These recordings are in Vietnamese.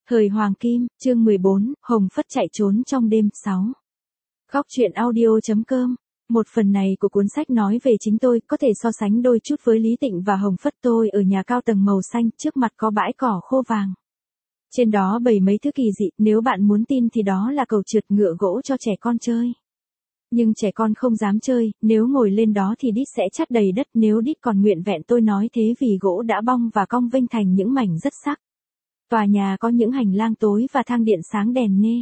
Thời Hoàng Kim, chương 14, Hồng Phất chạy trốn trong đêm 6. Góc truyện audio.com. Một phần này của cuốn sách nói về chính tôi, có thể so sánh đôi chút với Lý Tịnh và Hồng Phất. Tôi ở nhà cao tầng màu xanh, trước mặt có bãi cỏ khô vàng. Trên đó bày mấy thứ kỳ dị, nếu bạn muốn tin thì đó là cầu trượt ngựa gỗ cho trẻ con chơi. Nhưng trẻ con không dám chơi, nếu ngồi lên đó thì đít sẽ chát đầy đất, nếu đít còn nguyện vẹn. Tôi nói thế vì gỗ đã bong và cong vênh thành những mảnh rất sắc. Tòa nhà có những hành lang tối và thang điện sáng đèn nê.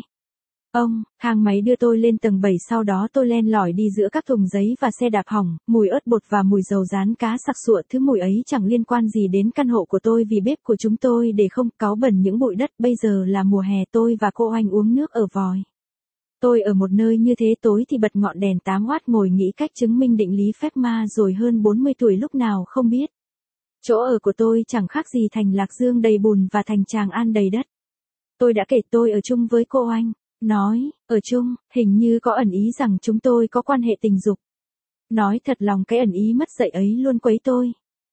Thang máy đưa tôi lên tầng 7, sau đó tôi len lỏi đi giữa các thùng giấy và xe đạp hỏng, mùi ớt bột và mùi dầu rán cá sặc sụa. Thứ mùi ấy chẳng liên quan gì đến căn hộ của tôi vì bếp của chúng tôi để không cáu bẩn những bụi đất. Bây giờ là mùa hè, tôi và cô Oanh uống nước ở vòi. Tôi ở một nơi như thế, tối thì bật ngọn đèn 8W ngồi nghĩ cách chứng minh định lý Fermat rồi hơn 40 tuổi lúc nào không biết. Chỗ ở của tôi chẳng khác gì thành Lạc Dương đầy bùn và thành Tràng An đầy đất. Tôi đã kể tôi ở chung với cô Oanh. Nói, ở chung, hình như có ẩn ý rằng chúng tôi có quan hệ tình dục. Nói thật lòng cái ẩn ý mất dạy ấy luôn quấy tôi.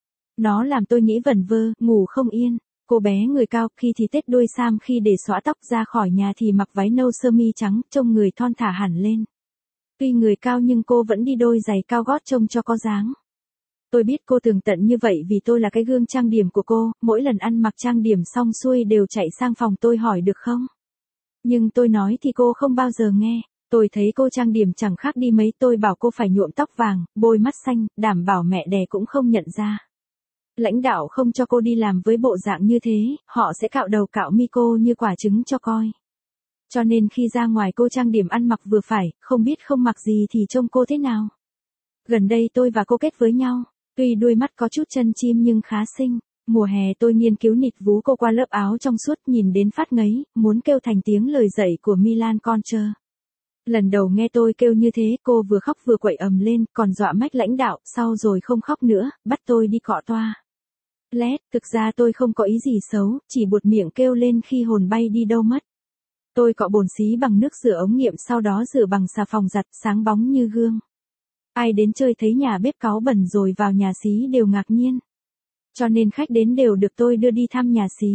Nó làm tôi nghĩ vẩn vơ, ngủ không yên. Cô bé người cao, khi thì tết đuôi sam, khi để xõa tóc, ra khỏi nhà thì mặc váy nâu sơ mi trắng, trông người thon thả hẳn lên. Tuy người cao nhưng cô vẫn đi đôi giày cao gót trông cho có dáng. Tôi biết cô tường tận như vậy vì tôi là cái gương trang điểm của cô, mỗi lần ăn mặc trang điểm xong xuôi đều chạy sang phòng tôi hỏi được không. Nhưng tôi nói thì cô không bao giờ nghe. Tôi thấy cô trang điểm chẳng khác đi mấy, tôi bảo cô phải nhuộm tóc vàng, bôi mắt xanh, đảm bảo mẹ đẻ cũng không nhận ra. Lãnh đạo không cho cô đi làm với bộ dạng như thế, họ sẽ cạo đầu cạo mi cô như quả trứng cho coi. Cho nên khi ra ngoài cô trang điểm ăn mặc vừa phải, không biết không mặc gì thì trông cô thế nào. Gần đây tôi và cô kết với nhau. Tuy đuôi mắt có chút chân chim nhưng khá xinh. Mùa hè tôi nghiên cứu nịt vú cô qua lớp áo trong suốt, nhìn đến phát ngấy, muốn kêu thành tiếng lời dạy của Milan Concher. Lần đầu nghe tôi kêu như thế, cô vừa khóc vừa quậy ầm lên, còn dọa mách lãnh đạo, sau rồi không khóc nữa, bắt tôi đi cọ toa. Thực ra tôi không có ý gì xấu, chỉ buột miệng kêu lên khi hồn bay đi đâu mất. Tôi cọ bồn xí bằng nước rửa ống nghiệm, sau đó rửa bằng xà phòng giặt, sáng bóng như gương. Ai đến chơi thấy nhà bếp cáu bẩn rồi vào nhà xí đều ngạc nhiên. Cho nên khách đến đều được tôi đưa đi thăm nhà xí.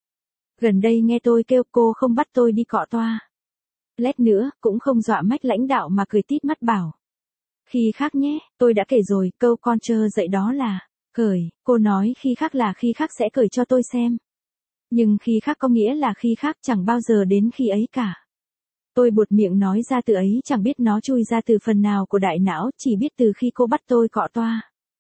Gần đây nghe tôi kêu, cô không bắt tôi đi cọ toa. Nữa, cũng không dọa mách lãnh đạo mà cười tít mắt bảo. Khi khác nhé, tôi đã kể rồi, câu Concher dạy đó là, cởi, cô nói khi khác là khi khác sẽ cởi cho tôi xem. Nhưng khi khác có nghĩa là khi khác, chẳng bao giờ đến khi ấy cả. Tôi buột miệng nói ra từ ấy, chẳng biết nó chui ra từ phần nào của đại não, chỉ biết từ khi cô bắt tôi cọ toa.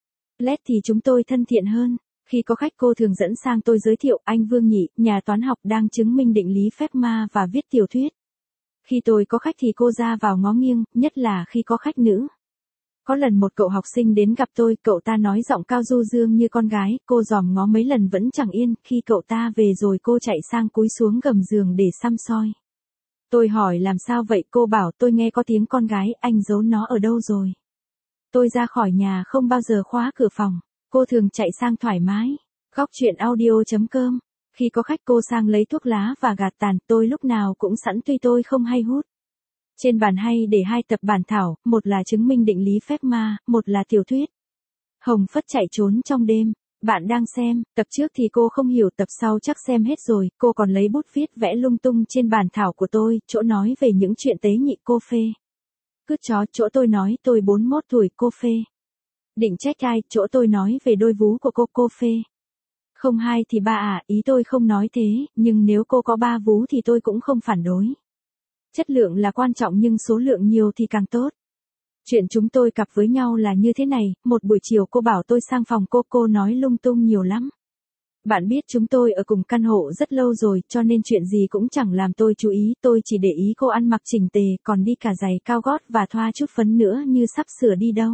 Thì chúng tôi thân thiện hơn. Khi có khách cô thường dẫn sang tôi giới thiệu, anh Vương Nhị, nhà toán học đang chứng minh định lý Fermat và viết tiểu thuyết. Khi tôi có khách thì cô ra vào ngó nghiêng, nhất là khi có khách nữ. Có lần một cậu học sinh đến gặp tôi, cậu ta nói giọng cao du dương như con gái, cô dòm ngó mấy lần vẫn chẳng yên, khi cậu ta về rồi cô chạy sang cúi xuống gầm giường để săm soi. Tôi hỏi làm sao vậy, cô bảo tôi nghe có tiếng con gái, anh giấu nó ở đâu rồi. Tôi ra khỏi nhà không bao giờ khóa cửa phòng, cô thường chạy sang thoải mái. Góc truyện audio.com. Khi có khách cô sang lấy thuốc lá và gạt tàn, tôi lúc nào cũng sẵn tuy tôi không hay hút. Trên bàn hay để 2 tập bản thảo, một là chứng minh định lý Fermat, một là tiểu thuyết. Hồng Phất chạy trốn trong đêm. Bạn đang xem, tập trước thì cô không hiểu, tập sau chắc xem hết rồi, cô còn lấy bút viết vẽ lung tung trên bản thảo của tôi, chỗ nói về những chuyện tế nhị cô phê. Cứt chó, chỗ tôi nói tôi 41 tuổi cô phê. Định trách ai, chỗ tôi nói về đôi vú của cô phê. Không 2 thì 3 à, ý tôi không nói thế, nhưng nếu cô có 3 vú thì tôi cũng không phản đối. Chất lượng là quan trọng nhưng số lượng nhiều thì càng tốt. Chuyện chúng tôi cặp với nhau là như thế này, một buổi chiều cô bảo tôi sang phòng cô nói lung tung nhiều lắm. Bạn biết chúng tôi ở cùng căn hộ rất lâu rồi, cho nên chuyện gì cũng chẳng làm tôi chú ý, tôi chỉ để ý cô ăn mặc chỉnh tề, còn đi cả giày cao gót và thoa chút phấn nữa như sắp sửa đi đâu.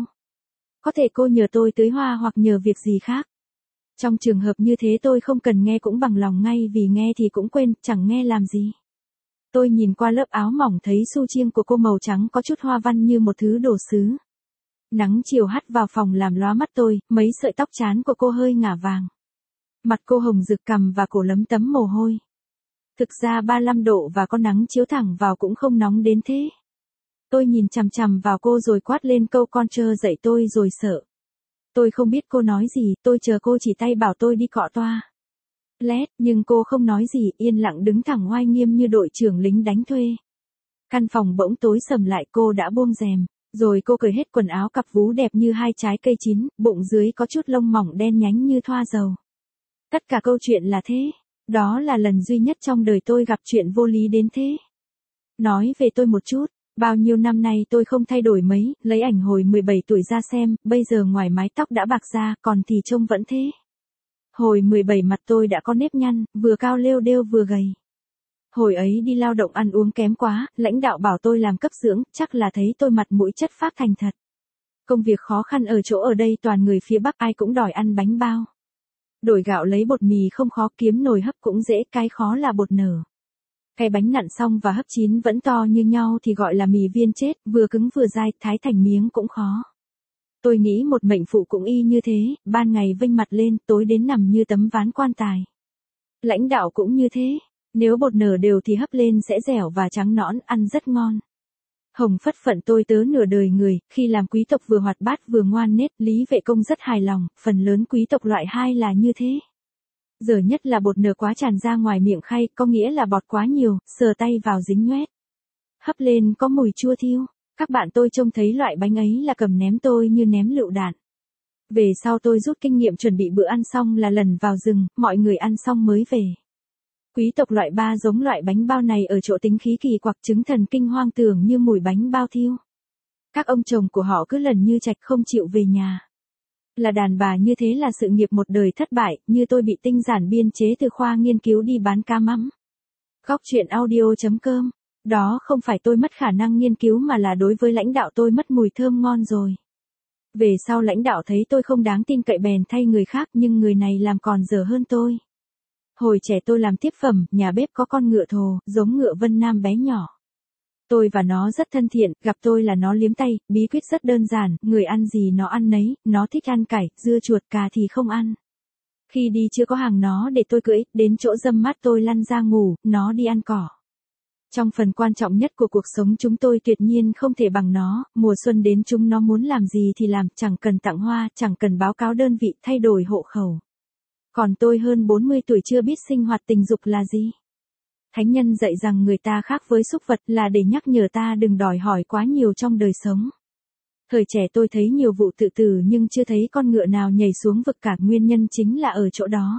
Có thể cô nhờ tôi tưới hoa hoặc nhờ việc gì khác. Trong trường hợp như thế tôi không cần nghe cũng bằng lòng ngay, vì nghe thì cũng quên, chẳng nghe làm gì. Tôi nhìn qua lớp áo mỏng thấy su chiêng của cô màu trắng có chút hoa văn như một thứ đồ sứ. Nắng chiều hắt vào phòng làm lóa mắt tôi, mấy sợi tóc trán của cô hơi ngả vàng. Mặt cô hồng rực, cằm và cổ lấm tấm mồ hôi. Thực ra 35 độ và có nắng chiếu thẳng vào cũng không nóng đến thế. Tôi nhìn chằm chằm vào cô rồi quát lên câu Concher dạy tôi rồi sợ. Tôi không biết cô nói gì, tôi chờ cô chỉ tay bảo tôi đi cọ toa. Lét, nhưng cô không nói gì, yên lặng đứng thẳng oai nghiêm như đội trưởng lính đánh thuê. Căn phòng bỗng tối sầm lại, cô đã buông rèm. Rồi cô cởi hết quần áo, cặp vú đẹp như hai trái cây chín, bụng dưới có chút lông mỏng đen nhánh như thoa dầu. Tất cả câu chuyện là thế. Đó là lần duy nhất trong đời tôi gặp chuyện vô lý đến thế. Nói về tôi một chút, bao nhiêu năm nay tôi không thay đổi mấy, lấy ảnh hồi 17 tuổi ra xem, bây giờ ngoài mái tóc đã bạc ra, còn thì trông vẫn thế. Hồi 17 mặt tôi đã có nếp nhăn, vừa cao lêu đêu vừa gầy. Hồi ấy đi lao động ăn uống kém quá, lãnh đạo bảo tôi làm cấp dưỡng, chắc là thấy tôi mặt mũi chất phác thành thật. Công việc khó khăn ở chỗ ở đây toàn người phía Bắc ai cũng đòi ăn bánh bao. Đổi gạo lấy bột mì không khó, kiếm nồi hấp cũng dễ, cái khó là bột nở. Cái bánh nặn xong và hấp chín vẫn to như nhau thì gọi là mì viên chết, vừa cứng vừa dai, thái thành miếng cũng khó. Tôi nghĩ một mệnh phụ cũng y như thế, ban ngày vênh mặt lên, tối đến nằm như tấm ván quan tài. Lãnh đạo cũng như thế, nếu bột nở đều thì hấp lên sẽ dẻo và trắng nõn, ăn rất ngon. Hồng Phất phận tôi tớ nửa đời người, khi làm quý tộc vừa hoạt bát vừa ngoan nết, Lý Vệ Công rất hài lòng, phần lớn quý tộc loại 2 là như thế. Giờ nhất là bột nở quá tràn ra ngoài miệng khay, có nghĩa là bọt quá nhiều, sờ tay vào dính nhoét. Hấp lên có mùi chua thiêu, các bạn tôi trông thấy loại bánh ấy là cầm ném tôi như ném lựu đạn. Về sau tôi rút kinh nghiệm chuẩn bị bữa ăn xong là lần vào rừng, mọi người ăn xong mới về. Quý tộc loại 3 giống loại bánh bao này ở chỗ tính khí kỳ quặc, chứng thần kinh hoang tưởng như mùi bánh bao thiêu. Các ông chồng của họ cứ lần như trạch không chịu về nhà. Là đàn bà như thế là sự nghiệp một đời thất bại, như tôi bị tinh giản biên chế từ khoa nghiên cứu đi bán cá mắm. Góc chuyện audio.com. Đó không phải tôi mất khả năng nghiên cứu mà là đối với lãnh đạo tôi mất mùi thơm ngon rồi. Về sau lãnh đạo thấy tôi không đáng tin cậy bèn thay người khác, nhưng người này làm còn dở hơn tôi. Hồi trẻ tôi làm tiếp phẩm, nhà bếp có con ngựa thồ, giống ngựa Vân Nam bé nhỏ. Tôi và nó rất thân thiện, gặp tôi là nó liếm tay, bí quyết rất đơn giản, người ăn gì nó ăn nấy, nó thích ăn cải, dưa chuột cà thì không ăn. Khi đi chưa có hàng nó để tôi cưỡi, đến chỗ dâm mát tôi lăn ra ngủ, nó đi ăn cỏ. Trong phần quan trọng nhất của cuộc sống chúng tôi tuyệt nhiên không thể bằng nó, mùa xuân đến chúng nó muốn làm gì thì làm, chẳng cần tặng hoa, chẳng cần báo cáo đơn vị, thay đổi hộ khẩu. Còn tôi hơn 40 tuổi chưa biết sinh hoạt tình dục là gì. Thánh nhân dạy rằng người ta khác với súc vật là để nhắc nhở ta đừng đòi hỏi quá nhiều trong đời sống. Thời trẻ tôi thấy nhiều vụ tự tử nhưng chưa thấy con ngựa nào nhảy xuống vực cả, nguyên nhân chính là ở chỗ đó.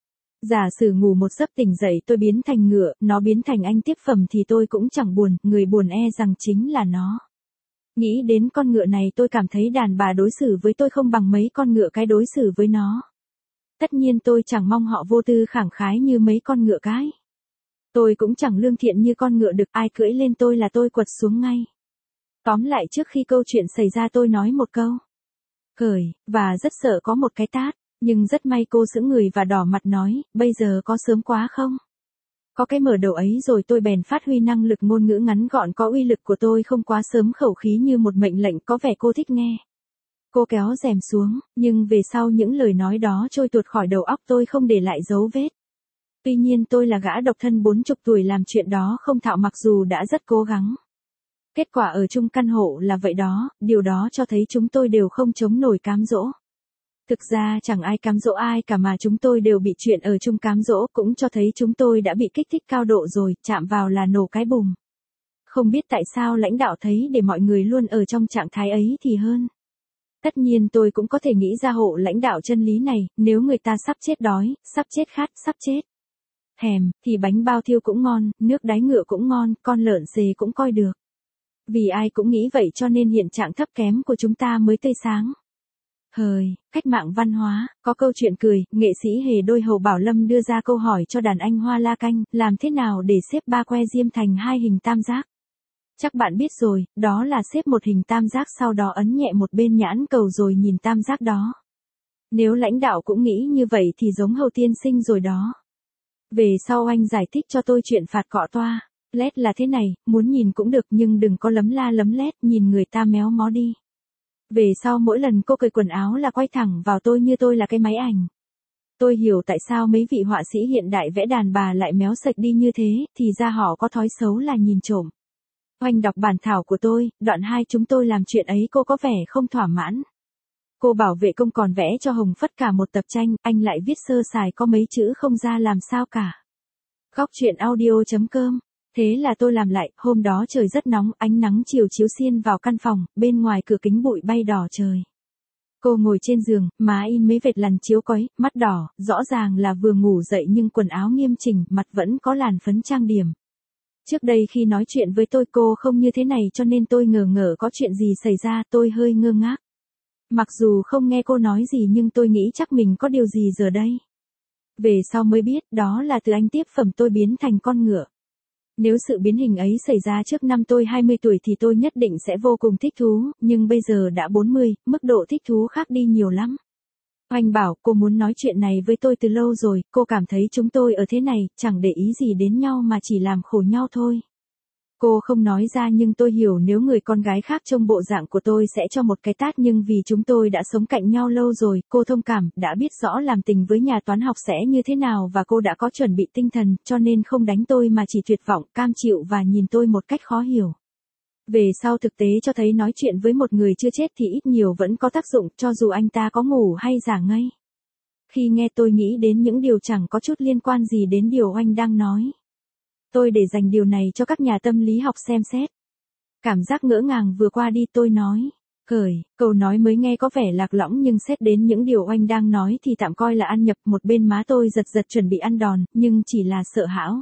Giả sử ngủ một giấc tỉnh dậy tôi biến thành ngựa, nó biến thành anh tiếp phẩm thì tôi cũng chẳng buồn, người buồn e rằng chính là nó. Nghĩ đến con ngựa này tôi cảm thấy đàn bà đối xử với tôi không bằng mấy con ngựa cái đối xử với nó. Tất nhiên tôi chẳng mong họ vô tư khẳng khái như mấy con ngựa cái. Tôi cũng chẳng lương thiện như con ngựa đực, ai cưỡi lên tôi là tôi quật xuống ngay. Tóm lại trước khi câu chuyện xảy ra tôi nói một câu. Cởi, và rất sợ có một cái tát, nhưng rất may cô sững người và đỏ mặt nói, bây giờ có sớm quá không? Có cái mở đầu ấy rồi tôi bèn phát huy năng lực ngôn ngữ ngắn gọn có uy lực của tôi không quá sớm khẩu khí như một mệnh lệnh, có vẻ cô thích nghe. Cô kéo rèm xuống, nhưng về sau những lời nói đó trôi tuột khỏi đầu óc tôi không để lại dấu vết. Tuy nhiên tôi là gã độc thân 40 tuổi làm chuyện đó không thạo mặc dù đã rất cố gắng. Kết quả ở chung căn hộ là vậy đó, điều đó cho thấy chúng tôi đều không chống nổi cám dỗ. Thực ra chẳng ai cám dỗ ai cả mà chúng tôi đều bị chuyện ở chung cám dỗ, cũng cho thấy chúng tôi đã bị kích thích cao độ rồi, chạm vào là nổ cái bùm. Không biết tại sao lãnh đạo thấy để mọi người luôn ở trong trạng thái ấy thì hơn. Tất nhiên tôi cũng có thể nghĩ ra hộ lãnh đạo chân lý này, nếu người ta sắp chết đói, sắp chết khát, sắp chết thèm, thì bánh bao thiêu cũng ngon, nước đáy ngựa cũng ngon, con lợn dề cũng coi được. Vì ai cũng nghĩ vậy cho nên hiện trạng thấp kém của chúng ta mới tươi sáng. Hời, cách mạng văn hóa, có câu chuyện cười, nghệ sĩ hề đôi Hầu Bảo Lâm đưa ra câu hỏi cho đàn anh Hoa La Canh, làm thế nào để xếp 3 que diêm thành 2 hình tam giác? Chắc bạn biết rồi, đó là xếp một hình tam giác sau đó ấn nhẹ một bên nhãn cầu rồi nhìn tam giác đó. Nếu lãnh đạo cũng nghĩ như vậy thì giống Hầu tiên sinh rồi đó. Về sau anh giải thích cho tôi chuyện phạt cọ toa. Lét là thế này, muốn nhìn cũng được nhưng đừng có lấm la lấm lét, nhìn người ta méo mó đi. Về sau mỗi lần cô cởi quần áo là quay thẳng vào tôi như tôi là cái máy ảnh. Tôi hiểu tại sao mấy vị họa sĩ hiện đại vẽ đàn bà lại méo sạch đi như thế, thì ra họ có thói xấu là nhìn trộm. Oanh đọc bản thảo của tôi, đoạn 2 chúng tôi làm chuyện ấy cô có vẻ không thỏa mãn. Cô bảo vệ công còn vẽ cho Hồng Phất cả một tập tranh, anh lại viết sơ sài có mấy chữ không ra làm sao cả. Góc truyện audio.com. Thế là tôi làm lại, hôm đó trời rất nóng, ánh nắng chiều chiếu xiên vào căn phòng, bên ngoài cửa kính bụi bay đỏ trời. Cô ngồi trên giường, má in mấy vệt lằn chiếu cói, mắt đỏ, rõ ràng là vừa ngủ dậy nhưng quần áo nghiêm chỉnh, mặt vẫn có làn phấn trang điểm. Trước đây khi nói chuyện với tôi cô không như thế này cho nên tôi ngờ ngợ có chuyện gì xảy ra, tôi hơi ngơ ngác. Mặc dù không nghe cô nói gì nhưng tôi nghĩ chắc mình có điều gì giờ đây. Về sau mới biết đó là từ anh tiếp phẩm tôi biến thành con ngựa. Nếu sự biến hình ấy xảy ra trước năm tôi 20 tuổi thì tôi nhất định sẽ vô cùng thích thú, nhưng bây giờ đã 40, mức độ thích thú khác đi nhiều lắm. Oanh bảo cô muốn nói chuyện này với tôi từ lâu rồi, cô cảm thấy chúng tôi ở thế này, chẳng để ý gì đến nhau mà chỉ làm khổ nhau thôi. Cô không nói ra nhưng tôi hiểu nếu người con gái khác trông bộ dạng của tôi sẽ cho một cái tát nhưng vì chúng tôi đã sống cạnh nhau lâu rồi, cô thông cảm, đã biết rõ làm tình với nhà toán học sẽ như thế nào và cô đã có chuẩn bị tinh thần, cho nên không đánh tôi mà chỉ tuyệt vọng, cam chịu và nhìn tôi một cách khó hiểu. Về sau thực tế cho thấy nói chuyện với một người chưa chết thì ít nhiều vẫn có tác dụng cho dù anh ta có ngủ hay giả ngây. Khi nghe tôi nghĩ đến những điều chẳng có chút liên quan gì đến điều anh đang nói. Tôi để dành điều này cho các nhà tâm lý học xem xét. Cảm giác ngỡ ngàng vừa qua đi tôi nói. Câu nói mới nghe có vẻ lạc lõng nhưng xét đến những điều anh đang nói thì tạm coi là ăn nhập. Một bên má tôi giật giật chuẩn bị ăn đòn, nhưng chỉ là sợ hãi.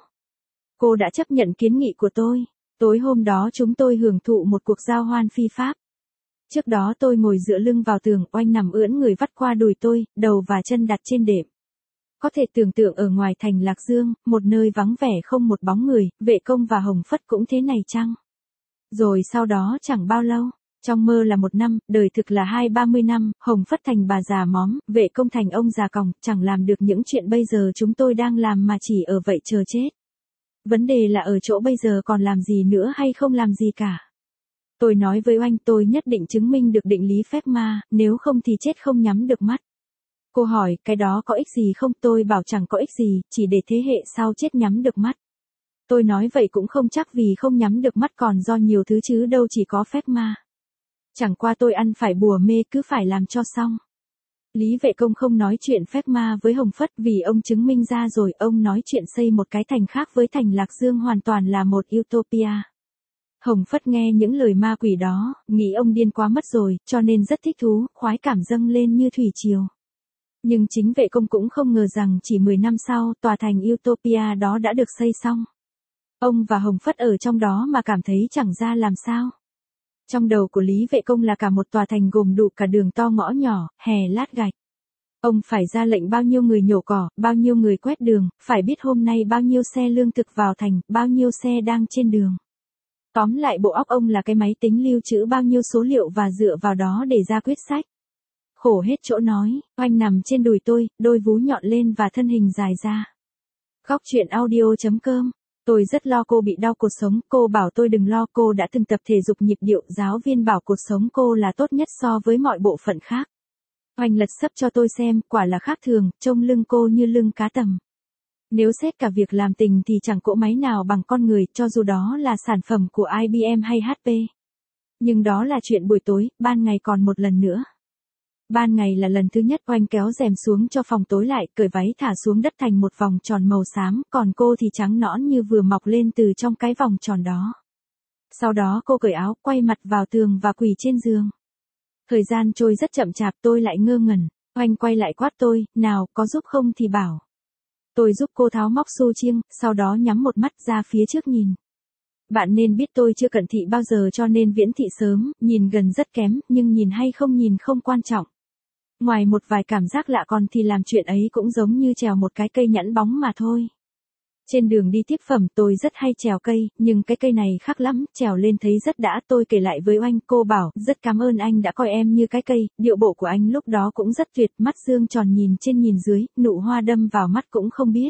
Cô đã chấp nhận kiến nghị của tôi. Tối hôm đó chúng tôi hưởng thụ một cuộc giao hoan phi pháp. Trước đó tôi ngồi dựa lưng vào tường, oanh nằm ưỡn người vắt qua đùi tôi, đầu và chân đặt trên đệm. Có thể tưởng tượng ở ngoài thành Lạc Dương, một nơi vắng vẻ không một bóng người, vệ công và Hồng Phất cũng thế này chăng? Rồi sau đó chẳng bao lâu, trong mơ là 1 năm, đời thực là 20-30 năm, Hồng Phất thành bà già móm, vệ công thành ông già còng, chẳng làm được những chuyện bây giờ chúng tôi đang làm mà chỉ ở vậy chờ chết. Vấn đề là ở chỗ bây giờ còn làm gì nữa hay không làm gì cả. Tôi nói với oanh tôi nhất định chứng minh được định lý phép ma, nếu không thì chết không nhắm được mắt. Cô hỏi, cái đó có ích gì không? Tôi bảo chẳng có ích gì, chỉ để thế hệ sau chết nhắm được mắt. Tôi nói vậy cũng không chắc vì không nhắm được mắt còn do nhiều thứ chứ đâu chỉ có phép ma. Chẳng qua tôi ăn phải bùa mê cứ phải làm cho xong. Lý vệ công không nói chuyện phép ma với Hồng Phất vì ông chứng minh ra rồi, ông nói chuyện xây một cái thành khác với thành Lạc Dương hoàn toàn là một utopia. Hồng Phất nghe những lời ma quỷ đó, nghĩ ông điên quá mất rồi, cho nên rất thích thú, khoái cảm dâng lên như thủy triều. Nhưng chính vệ công cũng không ngờ rằng chỉ 10 năm sau, tòa thành utopia đó đã được xây xong. Ông và Hồng Phất ở trong đó mà cảm thấy chẳng ra làm sao. Trong đầu của Lý vệ công là cả một tòa thành gồm đủ cả đường to ngõ nhỏ, hè lát gạch. Ông phải ra lệnh bao nhiêu người nhổ cỏ, bao nhiêu người quét đường, phải biết hôm nay bao nhiêu xe lương thực vào thành, bao nhiêu xe đang trên đường. Tóm lại bộ óc ông là cái máy tính lưu trữ bao nhiêu số liệu và dựa vào đó để ra quyết sách. Khổ hết chỗ nói, oanh nằm trên đùi tôi, đôi vú nhọn lên và thân hình dài ra. Góc truyện audio.com. Tôi rất lo cô bị đau cột sống, cô bảo tôi đừng lo, cô đã từng tập thể dục nhịp điệu, giáo viên bảo cột sống cô là tốt nhất so với mọi bộ phận khác. Oanh lật sấp cho tôi xem, quả là khác thường, trông lưng cô như lưng cá tầm. Nếu xét cả việc làm tình thì chẳng cỗ máy nào bằng con người, cho dù đó là sản phẩm của IBM hay HP. Nhưng đó là chuyện buổi tối, ban ngày còn một lần nữa. Ban ngày là lần thứ nhất oanh kéo rèm xuống cho phòng tối lại, cởi váy thả xuống đất thành một vòng tròn màu xám, còn cô thì trắng nõn như vừa mọc lên từ trong cái vòng tròn đó. Sau đó cô cởi áo, quay mặt vào tường và quỳ trên giường. Thời gian trôi rất chậm chạp, tôi lại ngơ ngẩn, oanh quay lại quát tôi, nào, có giúp không thì bảo. Tôi giúp cô tháo móc xu chiêng, sau đó nhắm một mắt ra phía trước nhìn. Bạn nên biết tôi chưa cận thị bao giờ cho nên viễn thị sớm, nhìn gần rất kém, nhưng nhìn hay không nhìn không quan trọng. Ngoài một vài cảm giác lạ còn thì làm chuyện ấy cũng giống như trèo một cái cây nhẵn bóng mà thôi. Trên đường đi tiếp phẩm tôi rất hay trèo cây, nhưng cái cây này khác lắm, trèo lên thấy rất đã. Tôi kể lại với oanh, cô bảo, rất cảm ơn anh đã coi em như cái cây, điệu bộ của anh lúc đó cũng rất tuyệt, mắt dương tròn nhìn trên nhìn dưới, nụ hoa đâm vào mắt cũng không biết.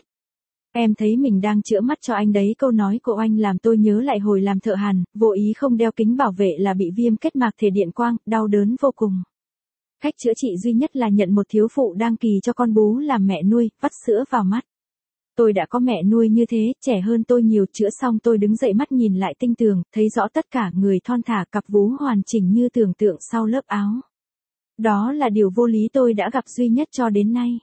Em thấy mình đang chữa mắt cho anh đấy. Câu nói của anh làm tôi nhớ lại hồi làm thợ hàn, vô ý không đeo kính bảo vệ là bị viêm kết mạc thể điện quang, đau đớn vô cùng. Cách chữa trị duy nhất là nhận một thiếu phụ đang kỳ cho con bú làm mẹ nuôi, vắt sữa vào mắt. Tôi đã có mẹ nuôi như thế, trẻ hơn tôi nhiều, chữa xong tôi đứng dậy mắt nhìn lại tinh tường, thấy rõ tất cả, người thon thả, cặp vú hoàn chỉnh như tưởng tượng sau lớp áo. Đó là điều vô lý tôi đã gặp duy nhất cho đến nay.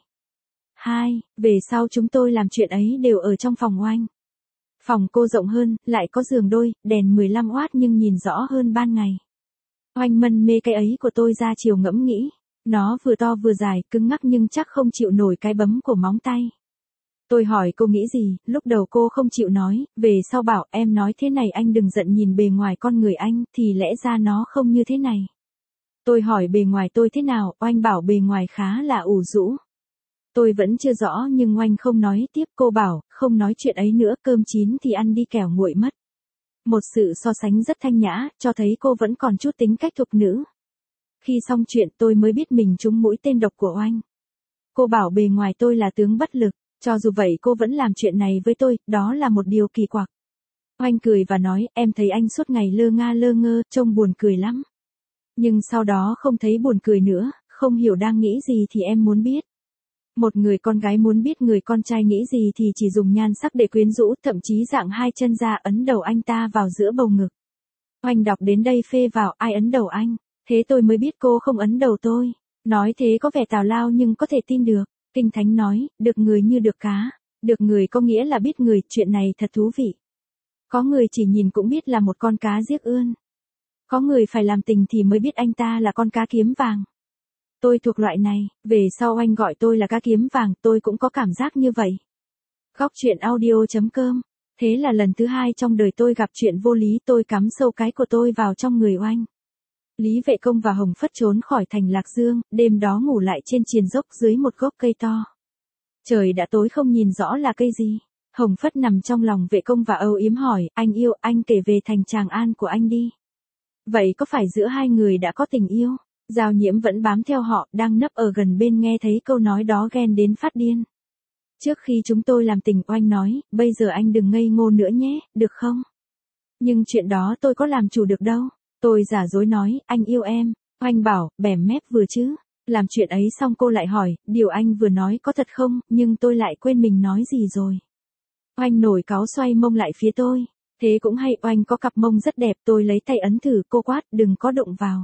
2. Về sau chúng tôi làm chuyện ấy đều ở trong phòng Oanh. Phòng cô rộng hơn, lại có giường đôi, đèn 15W nhưng nhìn rõ hơn ban ngày. Oanh mân mê cái ấy của tôi ra chiều ngẫm nghĩ. Nó vừa to vừa dài, cứng ngắc nhưng chắc không chịu nổi cái bấm của móng tay. Tôi hỏi cô nghĩ gì, lúc đầu cô không chịu nói, về sau bảo em nói thế này anh đừng giận nhìn bề ngoài con người anh, thì lẽ ra nó không như thế này. Tôi hỏi bề ngoài tôi thế nào, Oanh bảo bề ngoài khá là ủ rũ. Tôi vẫn chưa rõ nhưng Oanh không nói tiếp, cô bảo, không nói chuyện ấy nữa, cơm chín thì ăn đi kẻo nguội mất. Một sự so sánh rất thanh nhã, cho thấy cô vẫn còn chút tính cách thục nữ. Khi xong chuyện tôi mới biết mình trúng mũi tên độc của Oanh. Cô bảo bề ngoài tôi là tướng bất lực, cho dù vậy cô vẫn làm chuyện này với tôi, đó là một điều kỳ quặc. Oanh cười và nói, em thấy anh suốt ngày lơ nga lơ ngơ, trông buồn cười lắm. Nhưng sau đó không thấy buồn cười nữa, không hiểu đang nghĩ gì thì em muốn biết. Một người con gái muốn biết người con trai nghĩ gì thì chỉ dùng nhan sắc để quyến rũ, thậm chí dạng hai chân ra ấn đầu anh ta vào giữa bầu ngực. Oanh đọc đến đây phê vào, ai ấn đầu anh? Thế tôi mới biết cô không ấn đầu tôi. Nói thế có vẻ tào lao nhưng có thể tin được. Kinh Thánh nói, được người như được cá. Được người có nghĩa là biết người, chuyện này thật thú vị. Có người chỉ nhìn cũng biết là một con cá giếc ươn. Có người phải làm tình thì mới biết anh ta là con cá kiếm vàng. Tôi thuộc loại này, về sau Oanh gọi tôi là cá kiếm vàng, tôi cũng có cảm giác như vậy. Góc truyện audio.com. Thế là lần thứ 2 trong đời tôi gặp chuyện vô lý, tôi cắm sâu cái của tôi vào trong người Oanh. Lý Vệ Công và Hồng Phất trốn khỏi thành Lạc Dương, đêm đó ngủ lại trên triền dốc dưới một gốc cây to. Trời đã tối không nhìn rõ là cây gì. Hồng Phất nằm trong lòng Vệ Công và âu yếm hỏi, anh yêu, anh kể về thành Tràng An của anh đi. Vậy có phải giữa hai người đã có tình yêu? Giao Nhiễm vẫn bám theo họ, đang nấp ở gần bên nghe thấy câu nói đó ghen đến phát điên. Trước khi chúng tôi làm tình, Oanh nói, bây giờ anh đừng ngây ngô nữa nhé, được không? Nhưng chuyện đó tôi có làm chủ được đâu. Tôi giả dối nói, anh yêu em. Oanh bảo, bẻm mép vừa chứ. Làm chuyện ấy xong cô lại hỏi, điều anh vừa nói có thật không, nhưng tôi lại quên mình nói gì rồi. Oanh nổi cáu xoay mông lại phía tôi. Thế cũng hay, Oanh có cặp mông rất đẹp, tôi lấy tay ấn thử, cô quát, đừng có đụng vào.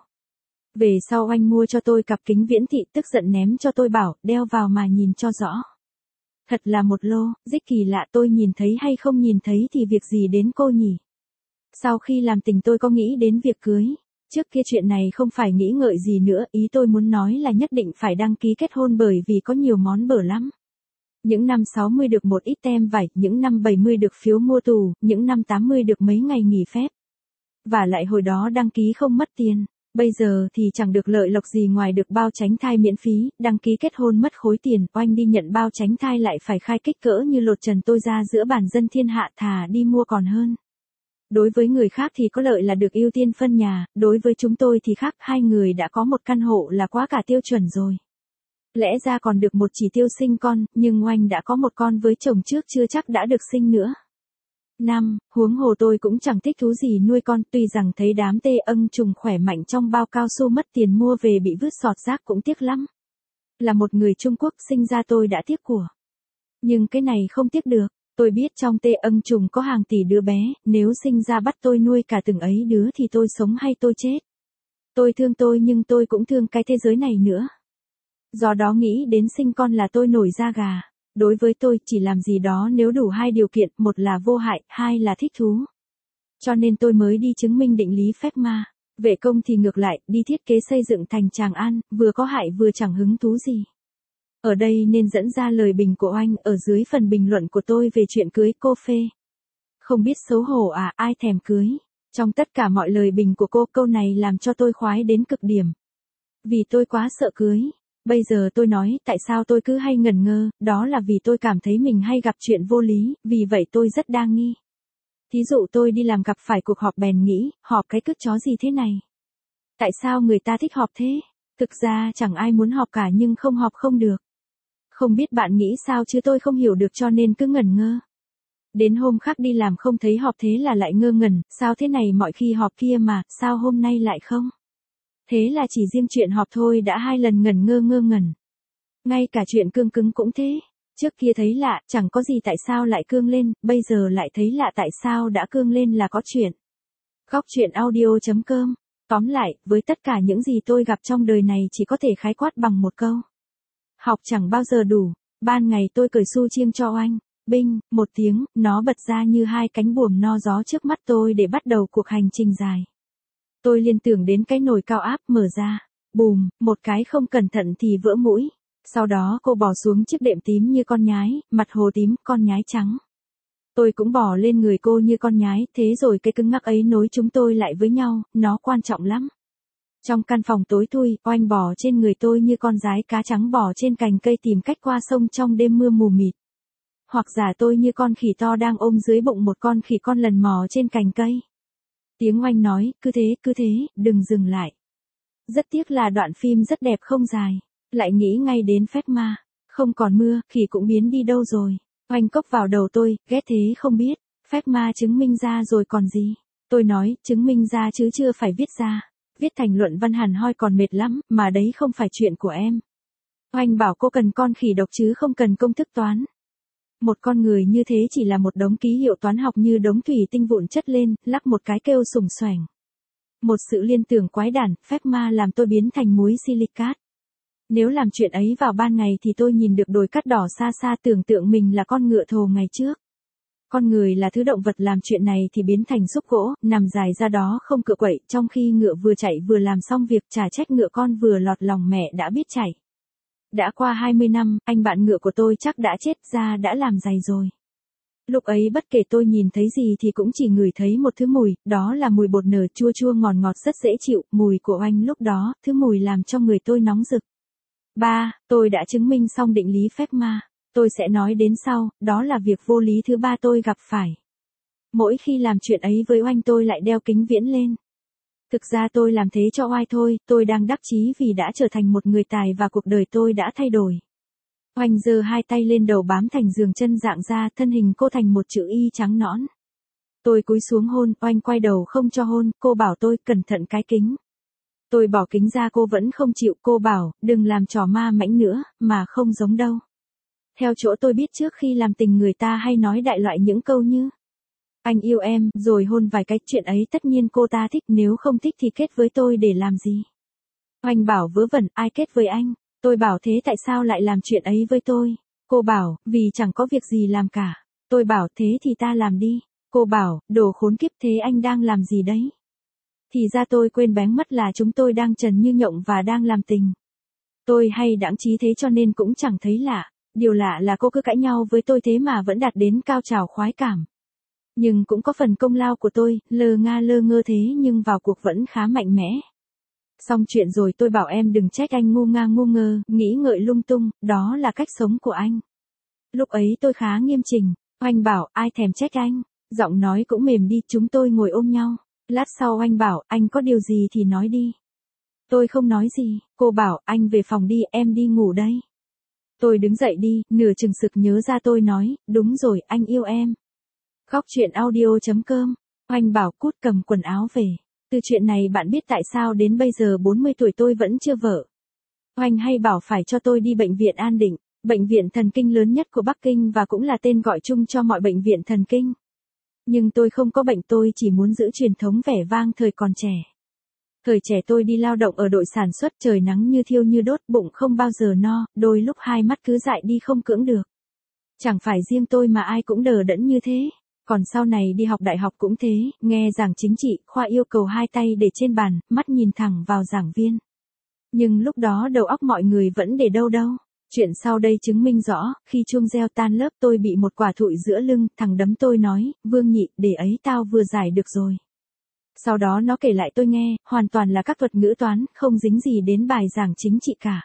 Về sau Oanh mua cho tôi cặp kính viễn thị, tức giận ném cho tôi bảo, đeo vào mà nhìn cho rõ. Thật là một lô, dích kỳ lạ, tôi nhìn thấy hay không nhìn thấy thì việc gì đến cô nhỉ? Sau khi làm tình tôi có nghĩ đến việc cưới. Trước kia chuyện này không phải nghĩ ngợi gì nữa, ý tôi muốn nói là nhất định phải đăng ký kết hôn bởi vì có nhiều món bở lắm. Những năm 60 được một ít tem vải, những năm 70 được phiếu mua tù, những năm 80 được mấy ngày nghỉ phép. Và lại hồi đó đăng ký không mất tiền. Bây giờ thì chẳng được lợi lộc gì ngoài được bao tránh thai miễn phí, đăng ký kết hôn mất khối tiền, Oanh đi nhận bao tránh thai lại phải khai kích cỡ như lột trần tôi ra giữa bản dân thiên hạ, thà đi mua còn hơn. Đối với người khác thì có lợi là được ưu tiên phân nhà, đối với chúng tôi thì khác, hai người đã có một căn hộ là quá cả tiêu chuẩn rồi. Lẽ ra còn được một chỉ tiêu sinh con, nhưng Oanh đã có một con với chồng trước chưa chắc đã được sinh nữa. 5. Huống hồ tôi cũng chẳng thích thú gì nuôi con, tuy rằng thấy đám tê âng trùng khỏe mạnh trong bao cao su mất tiền mua về bị vứt sọt rác cũng tiếc lắm. Là một người Trung Quốc sinh ra tôi đã tiếc của. Nhưng cái này không tiếc được, tôi biết trong tê âng trùng có hàng tỷ đứa bé, nếu sinh ra bắt tôi nuôi cả từng ấy đứa thì tôi sống hay tôi chết. Tôi thương tôi nhưng tôi cũng thương cái thế giới này nữa. Do đó nghĩ đến sinh con là tôi nổi da gà. Đối với tôi, chỉ làm gì đó nếu đủ hai điều kiện, một là vô hại, hai là thích thú. Cho nên tôi mới đi chứng minh định lý phép ma. Vệ Công thì ngược lại, đi thiết kế xây dựng thành Tràng An, vừa có hại vừa chẳng hứng thú gì. Ở đây nên dẫn ra lời bình của Oanh ở dưới phần bình luận của tôi về chuyện cưới cô phê. Không biết xấu hổ à, ai thèm cưới. Trong tất cả mọi lời bình của cô, câu này làm cho tôi khoái đến cực điểm. Vì tôi quá sợ cưới. Bây giờ tôi nói tại sao tôi cứ hay ngẩn ngơ, đó là vì tôi cảm thấy mình hay gặp chuyện vô lý, vì vậy tôi rất đa nghi. Thí dụ tôi đi làm gặp phải cuộc họp bèn nghĩ, họp cái cứt chó gì thế này? Tại sao người ta thích họp thế? Thực ra chẳng ai muốn họp cả nhưng không họp không được. Không biết bạn nghĩ sao chứ tôi không hiểu được cho nên cứ ngẩn ngơ. Đến hôm khác đi làm không thấy họp thế là lại ngơ ngẩn, sao thế này mọi khi họp kia mà, sao hôm nay lại không? Thế là chỉ riêng chuyện họp thôi đã 2 lần ngẩn ngơ ngẩn. Ngay cả chuyện cương cứng cũng thế. Trước kia thấy lạ, chẳng có gì tại sao lại cương lên, bây giờ lại thấy lạ tại sao đã cương lên là có chuyện. Góc truyện audio.com Tóm lại, với tất cả những gì tôi gặp trong đời này chỉ có thể khái quát bằng một câu. Học chẳng bao giờ đủ. Ban ngày tôi cởi su chiêng cho oanh. Binh, một tiếng, nó bật ra như hai cánh buồm no gió trước mắt tôi để bắt đầu cuộc hành trình dài. Tôi liên tưởng đến cái nồi cao áp mở ra. Bùm, một cái không cẩn thận thì vỡ mũi. Sau đó cô bò xuống chiếc đệm tím như con nhái, mặt hồ tím, con nhái trắng. Tôi cũng bò lên người cô như con nhái, thế rồi cái cứng ngắc ấy nối chúng tôi lại với nhau, nó quan trọng lắm. Trong căn phòng tối thui, oanh bò trên người tôi như con dái cá trắng bò trên cành cây tìm cách qua sông trong đêm mưa mù mịt. Hoặc giả tôi như con khỉ to đang ôm dưới bụng một con khỉ con lần mò trên cành cây. Tiếng oanh nói, cứ thế, đừng dừng lại. Rất tiếc là đoạn phim rất đẹp không dài. Lại nghĩ ngay đến phép ma. Không còn mưa, khỉ cũng biến đi đâu rồi. Oanh cốc vào đầu tôi, ghét thế không biết. Phép ma chứng minh ra rồi còn gì. Tôi nói, chứng minh ra chứ chưa phải viết ra. Viết thành luận văn hẳn hoi còn mệt lắm, mà đấy không phải chuyện của em. Oanh bảo cô cần con khỉ độc chứ không cần công thức toán. Một con người như thế chỉ là một đống ký hiệu toán học như đống thủy tinh vụn chất lên, lắc một cái kêu sùng xoành. Một sự liên tưởng quái đản, phép ma làm tôi biến thành muối silicat. Nếu làm chuyện ấy vào ban ngày thì tôi nhìn được đồi cát đỏ xa xa tưởng tượng mình là con ngựa thồ ngày trước. Con người là thứ động vật làm chuyện này thì biến thành xúc gỗ, nằm dài ra đó không cựa quậy, trong khi ngựa vừa chạy vừa làm xong việc chả trách ngựa con vừa lọt lòng mẹ đã biết chạy. Đã qua 20 năm, anh bạn ngựa của tôi chắc đã chết ra đã làm dày rồi. Lúc ấy bất kể tôi nhìn thấy gì thì cũng chỉ ngửi thấy một thứ mùi, đó là mùi bột nở chua chua ngọt ngọt rất dễ chịu, mùi của oanh lúc đó, thứ mùi làm cho người tôi nóng rực. 3. Tôi đã chứng minh xong định lý phép ma. Tôi sẽ nói đến sau, đó là việc vô lý thứ ba tôi gặp phải. Mỗi khi làm chuyện ấy với oanh tôi lại đeo kính viễn lên. Thực ra tôi làm thế cho oai thôi, tôi đang đắc chí vì đã trở thành một người tài và cuộc đời tôi đã thay đổi. Oanh giơ hai tay lên đầu bám thành giường chân dạng ra, thân hình cô thành một chữ Y trắng nõn. Tôi cúi xuống hôn, oanh quay đầu không cho hôn, cô bảo tôi cẩn thận cái kính. Tôi bỏ kính ra cô vẫn không chịu, cô bảo, đừng làm trò ma mãnh nữa, mà không giống đâu. Theo chỗ tôi biết trước khi làm tình người ta hay nói đại loại những câu như anh yêu em, rồi hôn vài cái, chuyện ấy tất nhiên cô ta thích, nếu không thích thì kết với tôi để làm gì. Oanh bảo vớ vẩn, ai kết với anh? Tôi bảo thế tại sao lại làm chuyện ấy với tôi? Cô bảo, vì chẳng có việc gì làm cả. Tôi bảo thế thì ta làm đi. Cô bảo, đồ khốn kiếp thế anh đang làm gì đấy? Thì ra tôi quên bén mất là chúng tôi đang trần như nhộng và đang làm tình. Tôi hay đãng trí thế cho nên cũng chẳng thấy lạ. Điều lạ là cô cứ cãi nhau với tôi thế mà vẫn đạt đến cao trào khoái cảm. Nhưng cũng có phần công lao của tôi, lơ ngơ thế nhưng vào cuộc vẫn khá mạnh mẽ. Xong chuyện rồi tôi bảo em đừng trách anh ngu ngơ, nghĩ ngợi lung tung, đó là cách sống của anh. Lúc ấy tôi khá nghiêm chỉnh, oanh bảo ai thèm trách anh, giọng nói cũng mềm đi, chúng tôi ngồi ôm nhau. Lát sau oanh bảo anh có điều gì thì nói đi. Tôi không nói gì, cô bảo anh về phòng đi, em đi ngủ đây. Tôi đứng dậy đi, nửa chừng sực nhớ ra tôi nói, đúng rồi, anh yêu em. Góc chuyện audio.com, oanh bảo cút cầm quần áo về. Từ chuyện này bạn biết tại sao đến bây giờ 40 tuổi tôi vẫn chưa vợ. Oanh hay bảo phải cho tôi đi bệnh viện An Định, bệnh viện thần kinh lớn nhất của Bắc Kinh và cũng là tên gọi chung cho mọi bệnh viện thần kinh. Nhưng tôi không có bệnh, tôi chỉ muốn giữ truyền thống vẻ vang thời còn trẻ. Thời trẻ tôi đi lao động ở đội sản xuất, trời nắng như thiêu như đốt, bụng không bao giờ no, đôi lúc hai mắt cứ dại đi không cưỡng được. Chẳng phải riêng tôi mà ai cũng đờ đẫn như thế. Còn sau này đi học đại học cũng thế, nghe giảng chính trị, khoa yêu cầu hai tay để trên bàn, mắt nhìn thẳng vào giảng viên. Nhưng lúc đó đầu óc mọi người vẫn để đâu. Chuyện sau đây chứng minh rõ, khi chuông reo tan lớp tôi bị một quả thụi giữa lưng, thằng đấm tôi nói, Vương Nhị, để ấy tao vừa giải được rồi. Sau đó nó kể lại tôi nghe, hoàn toàn là các thuật ngữ toán, không dính gì đến bài giảng chính trị cả.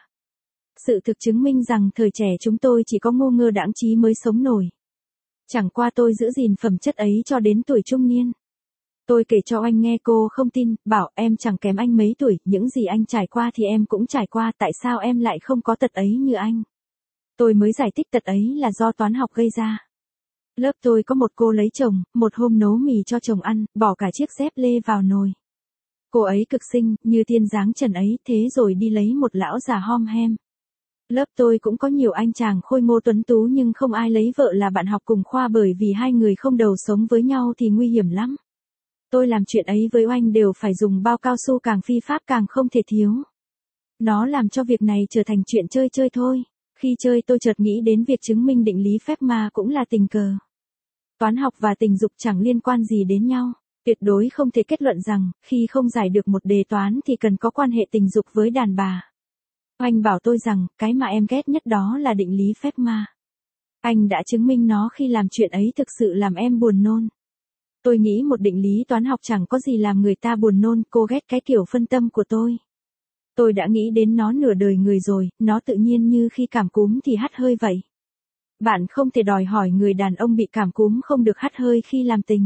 Sự thực chứng minh rằng thời trẻ chúng tôi chỉ có ngu ngơ đãng trí mới sống nổi. Chẳng qua tôi giữ gìn phẩm chất ấy cho đến tuổi trung niên. Tôi kể cho anh nghe, cô không tin, bảo em chẳng kém anh mấy tuổi, những gì anh trải qua thì em cũng trải qua, tại sao em lại không có tật ấy như anh? Tôi mới giải thích tật ấy là do toán học gây ra. Lớp tôi có một cô lấy chồng, một hôm nấu mì cho chồng ăn, bỏ cả chiếc dép lê vào nồi. Cô ấy cực xinh, như tiên dáng trần ấy, thế rồi đi lấy một lão già hom hem. Lớp tôi cũng có nhiều anh chàng khôi ngô tuấn tú nhưng không ai lấy vợ là bạn học cùng khoa bởi vì hai người không đầu sống với nhau thì nguy hiểm lắm. Tôi làm chuyện ấy với oanh đều phải dùng bao cao su càng phi pháp càng không thể thiếu. Nó làm cho việc này trở thành chuyện chơi chơi thôi. Khi chơi tôi chợt nghĩ đến việc chứng minh định lý phép ma cũng là tình cờ. Toán học và tình dục chẳng liên quan gì đến nhau. Tuyệt đối không thể kết luận rằng, khi không giải được một đề toán thì cần có quan hệ tình dục với đàn bà. Anh bảo tôi rằng, cái mà em ghét nhất đó là định lý phép ma. Anh đã chứng minh nó khi làm chuyện ấy thực sự làm em buồn nôn. Tôi nghĩ một định lý toán học chẳng có gì làm người ta buồn nôn, cô ghét cái kiểu phân tâm của tôi. Tôi đã nghĩ đến nó nửa đời người rồi, nó tự nhiên như khi cảm cúm thì hắt hơi vậy. Bạn không thể đòi hỏi người đàn ông bị cảm cúm không được hắt hơi khi làm tình.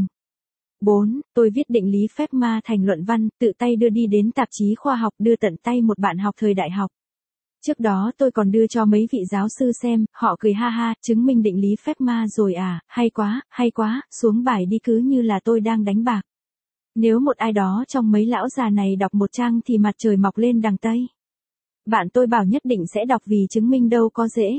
4. Tôi viết định lý phép ma thành luận văn, tự tay đưa đi đến tạp chí khoa học, đưa tận tay một bạn học thời đại học. Trước đó tôi còn đưa cho mấy vị giáo sư xem, họ cười ha ha, chứng minh định lý phép ma rồi à, hay quá, xuống bài đi cứ như là tôi đang đánh bạc. Nếu một ai đó trong mấy lão già này đọc một trang thì mặt trời mọc lên đằng Tây. Bạn tôi bảo nhất định sẽ đọc vì chứng minh đâu có dễ.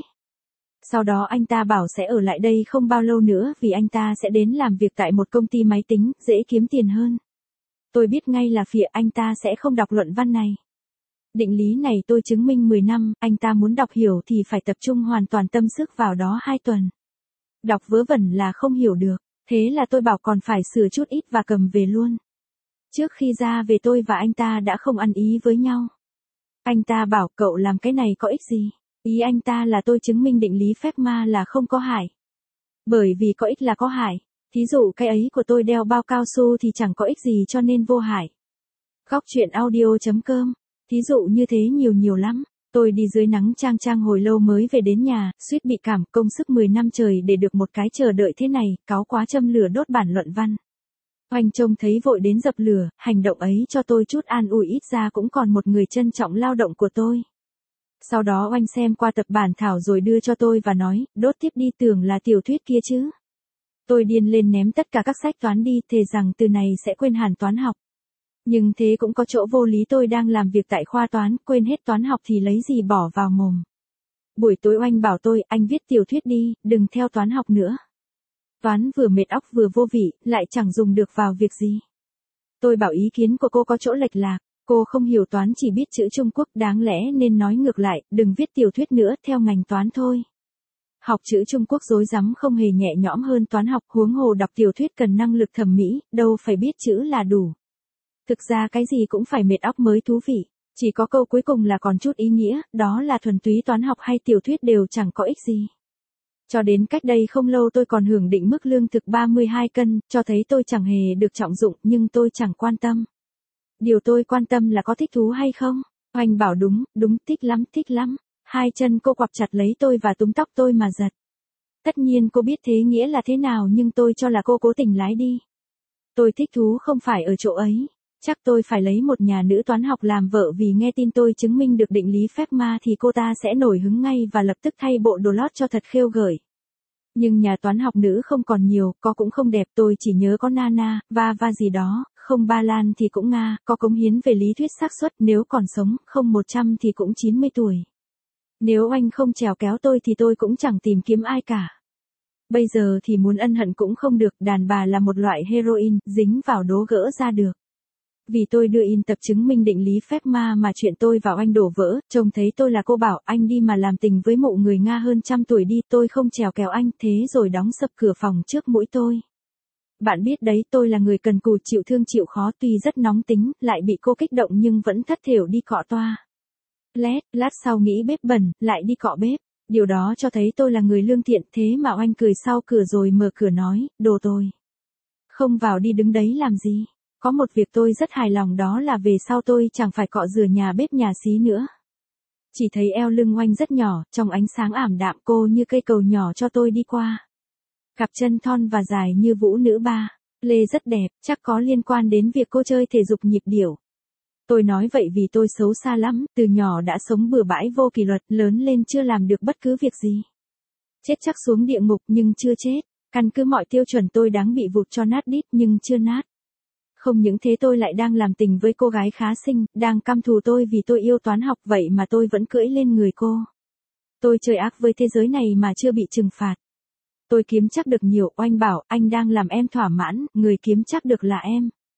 Sau đó anh ta bảo sẽ ở lại đây không bao lâu nữa vì anh ta sẽ đến làm việc tại một công ty máy tính, dễ kiếm tiền hơn. Tôi biết ngay là phịa anh ta sẽ không đọc luận văn này. Định lý này tôi chứng minh 10 năm, anh ta muốn đọc hiểu thì phải tập trung hoàn toàn tâm sức vào đó 2 tuần. Đọc vớ vẩn là không hiểu được, thế là tôi bảo còn phải sửa chút ít và cầm về luôn. Trước khi ra về tôi và anh ta đã không ăn ý với nhau. Anh ta bảo cậu làm cái này có ích gì? Ý anh ta là tôi chứng minh định lý phép ma là không có hại. Bởi vì có ích là có hại. Thí dụ cái ấy của tôi đeo bao cao su thì chẳng có ích gì cho nên vô hại. Góc truyện audio.com. Thí dụ như thế nhiều lắm. Tôi đi dưới nắng chang chang hồi lâu mới về đến nhà, suýt bị cảm, công sức 10 năm trời để được một cái chờ đợi thế này, cáu quá châm lửa đốt bản luận văn. Oanh trông thấy vội đến dập lửa, hành động ấy cho tôi chút an ủi, ít ra cũng còn một người trân trọng lao động của tôi. Sau đó Oanh xem qua tập bản thảo rồi đưa cho tôi và nói, đốt tiếp đi, tưởng là tiểu thuyết kia chứ. Tôi điên lên ném tất cả các sách toán đi, thề rằng từ này sẽ quên hẳn toán học. Nhưng thế cũng có chỗ vô lý, tôi đang làm việc tại khoa toán, quên hết toán học thì lấy gì bỏ vào mồm. Buổi tối Oanh bảo tôi, anh viết tiểu thuyết đi, đừng theo toán học nữa. Toán vừa mệt óc vừa vô vị, lại chẳng dùng được vào việc gì. Tôi bảo ý kiến của cô có chỗ lệch lạc, cô không hiểu toán chỉ biết chữ Trung Quốc, đáng lẽ nên nói ngược lại, đừng viết tiểu thuyết nữa, theo ngành toán thôi. Học chữ Trung Quốc rối rắm không hề nhẹ nhõm hơn toán học, huống hồ đọc tiểu thuyết cần năng lực thẩm mỹ, đâu phải biết chữ là đủ. Thực ra cái gì cũng phải mệt óc mới thú vị, chỉ có câu cuối cùng là còn chút ý nghĩa, đó là thuần túy toán học hay tiểu thuyết đều chẳng có ích gì. Cho đến cách đây không lâu tôi còn hưởng định mức lương thực 32 cân, cho thấy tôi chẳng hề được trọng dụng, nhưng tôi chẳng quan tâm. Điều tôi quan tâm là có thích thú hay không. Oanh bảo đúng, thích lắm. Hai chân cô quặp chặt lấy tôi và túm tóc tôi mà giật. Tất nhiên cô biết thế nghĩa là thế nào, nhưng tôi cho là cô cố tình lái đi. Tôi thích thú không phải ở chỗ ấy. Chắc tôi phải lấy một nhà nữ toán học làm vợ, vì nghe tin tôi chứng minh được định lý phép ma thì cô ta sẽ nổi hứng ngay và lập tức thay bộ đồ lót cho thật khêu gợi. Nhưng nhà toán học nữ không còn nhiều, có cũng không đẹp, tôi chỉ nhớ có Nana, Va gì đó, không Ba Lan thì cũng Nga, có cống hiến về lý thuyết xác suất, nếu còn sống, không 100 thì cũng 90 tuổi. Nếu anh không chèo kéo tôi thì tôi cũng chẳng tìm kiếm ai cả. Bây giờ thì muốn ân hận cũng không được, đàn bà là một loại heroin, dính vào đố gỡ ra được. Vì tôi đưa in tập chứng minh định lý phép ma mà chuyện tôi vào anh đổ vỡ, trông thấy tôi là cô bảo anh đi mà làm tình với mụ người Nga hơn 100 tuổi đi, tôi không chèo kéo anh, thế rồi đóng sập cửa phòng trước mũi tôi. Bạn biết đấy, tôi là người cần cù, chịu thương chịu khó, tuy rất nóng tính, lại bị cô kích động nhưng vẫn thất thểu đi cọ toa. Lát sau nghĩ bếp bẩn, lại đi cọ bếp. Điều đó cho thấy tôi là người lương thiện, thế mà anh cười sau cửa rồi mở cửa nói, đồ tôi. Không vào đi đứng đấy làm gì. Có một việc tôi rất hài lòng, đó là về sau tôi chẳng phải cọ rửa nhà bếp nhà xí nữa. Chỉ thấy eo lưng Oanh rất nhỏ, trong ánh sáng ảm đạm cô như cây cầu nhỏ cho tôi đi qua. Cặp chân thon và dài như vũ nữ ba. Lê rất đẹp, chắc có liên quan đến việc cô chơi thể dục nhịp điệu. Tôi nói vậy vì tôi xấu xa lắm, từ nhỏ đã sống bừa bãi vô kỷ luật, lớn lên chưa làm được bất cứ việc gì. Chết chắc xuống địa ngục nhưng chưa chết, căn cứ mọi tiêu chuẩn tôi đáng bị vụt cho nát đít nhưng chưa nát. Không những thế tôi lại đang làm tình với cô gái khá xinh, đang căm thù tôi vì tôi yêu toán học, vậy mà tôi vẫn cưỡi lên người cô. Tôi chơi ác với thế giới này mà chưa bị trừng phạt. Tôi kiếm chắc được nhiều, Oanh bảo anh đang làm em thỏa mãn, người kiếm chắc được là em.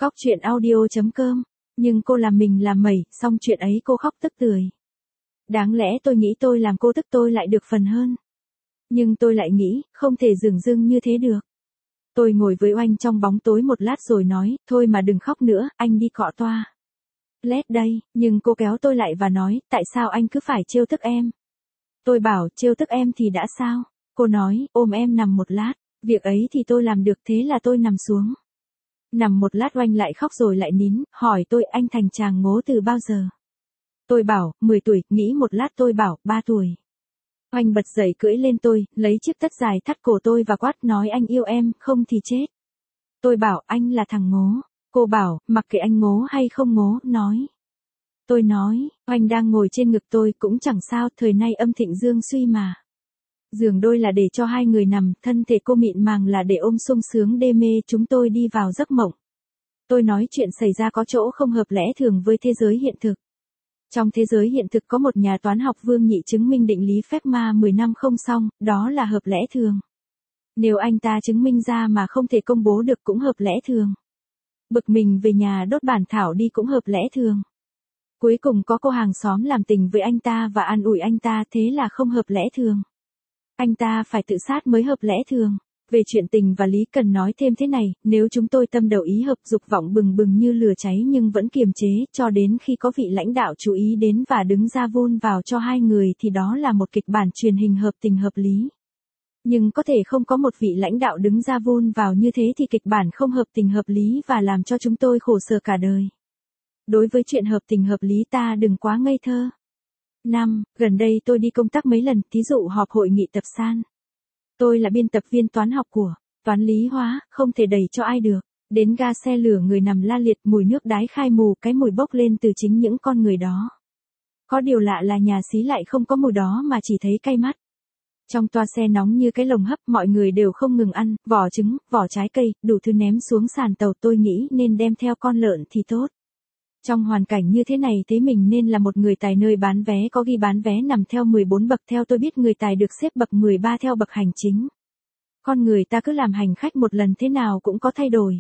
Khóc chuyện audio.com. Nhưng cô làm mình làm mẩy, xong chuyện ấy cô khóc tức tưởi. Đáng lẽ tôi nghĩ tôi làm cô tức tôi lại được phần hơn. Nhưng tôi lại nghĩ, không thể dửng dưng như thế được. Tôi ngồi với Oanh trong bóng tối một lát rồi nói, thôi mà đừng khóc nữa, anh đi cọ toa. Lết đây, nhưng cô kéo tôi lại và nói, tại sao anh cứ phải trêu tức em? Tôi bảo, trêu tức em thì đã sao? Cô nói, ôm em nằm một lát, việc ấy thì tôi làm được, thế là tôi nằm xuống. Nằm một lát Oanh lại khóc rồi lại nín, hỏi tôi anh thành chàng ngố từ bao giờ? Tôi bảo, 10 tuổi, nghĩ một lát tôi bảo, 3 tuổi. Oanh bật dậy cưỡi lên tôi, lấy chiếc tất dài thắt cổ tôi và quát nói anh yêu em, không thì chết. Tôi bảo anh là thằng ngố. Cô bảo, mặc kệ anh ngố hay không ngố, nói. Tôi nói, Oanh đang ngồi trên ngực tôi cũng chẳng sao, thời nay âm thịnh dương suy mà. Giường đôi là để cho hai người nằm, thân thể cô mịn màng là để ôm sung sướng đê mê chúng tôi đi vào giấc mộng. Tôi nói chuyện xảy ra có chỗ không hợp lẽ thường với thế giới hiện thực. Trong thế giới hiện thực có một nhà toán học Vương Nhị chứng minh định lý phép ma 10 năm không xong, đó là hợp lẽ thường. Nếu anh ta chứng minh ra mà không thể công bố được cũng hợp lẽ thường. Bực mình về nhà đốt bản thảo đi cũng hợp lẽ thường. Cuối cùng có cô hàng xóm làm tình với anh ta và an ủi anh ta, thế là không hợp lẽ thường. Anh ta phải tự sát mới hợp lẽ thường. Về chuyện tình và lý cần nói thêm thế này, nếu chúng tôi tâm đầu ý hợp, dục vọng bừng bừng như lửa cháy nhưng vẫn kiềm chế, cho đến khi có vị lãnh đạo chú ý đến và đứng ra vun vào cho hai người thì đó là một kịch bản truyền hình hợp tình hợp lý. Nhưng có thể không có một vị lãnh đạo đứng ra vun vào như thế thì kịch bản không hợp tình hợp lý và làm cho chúng tôi khổ sở cả đời. Đối với chuyện hợp tình hợp lý ta đừng quá ngây thơ. Gần đây tôi đi công tác mấy lần, thí dụ họp hội nghị tập san. Tôi là biên tập viên toán học của toán lý hóa, không thể đẩy cho ai được. Đến ga xe lửa người nằm la liệt, mùi nước đái khai mù, cái mùi bốc lên từ chính những con người đó. Có điều lạ là nhà xí lại không có mùi đó mà chỉ thấy cay mắt. Trong toa xe nóng như cái lồng hấp, mọi người đều không ngừng ăn, vỏ trứng, vỏ trái cây, đủ thứ ném xuống sàn tàu. Tôi nghĩ nên đem theo con lợn thì tốt. Trong hoàn cảnh như thế này thế mình nên là một người tài, nơi bán vé có ghi bán vé nằm theo 14 bậc, theo tôi biết người tài được xếp bậc 13 theo bậc hành chính. Con người ta cứ làm hành khách một lần thế nào cũng có thay đổi.